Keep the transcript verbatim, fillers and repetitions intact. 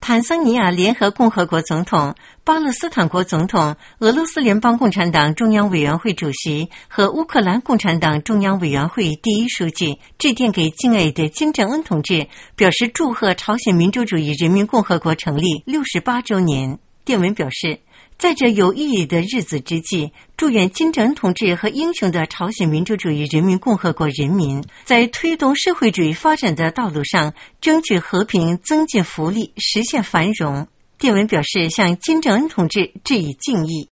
坦桑尼亚联合共和国总统、巴勒斯坦国总统、俄罗斯联邦共产党中央委员会主席和乌克兰共产党中央委员会第一书记致电给敬爱的金正恩同志，表示祝贺朝鲜民主主义人民共和国成立六十八周年。电文表示，在这有意义的日子之际，祝愿金正恩同志和英雄的朝鲜民主主义人民共和国人民在推动社会主义发展的道路上争取和平，增进福利，实现繁荣。电文表示向金正恩同志致以敬意。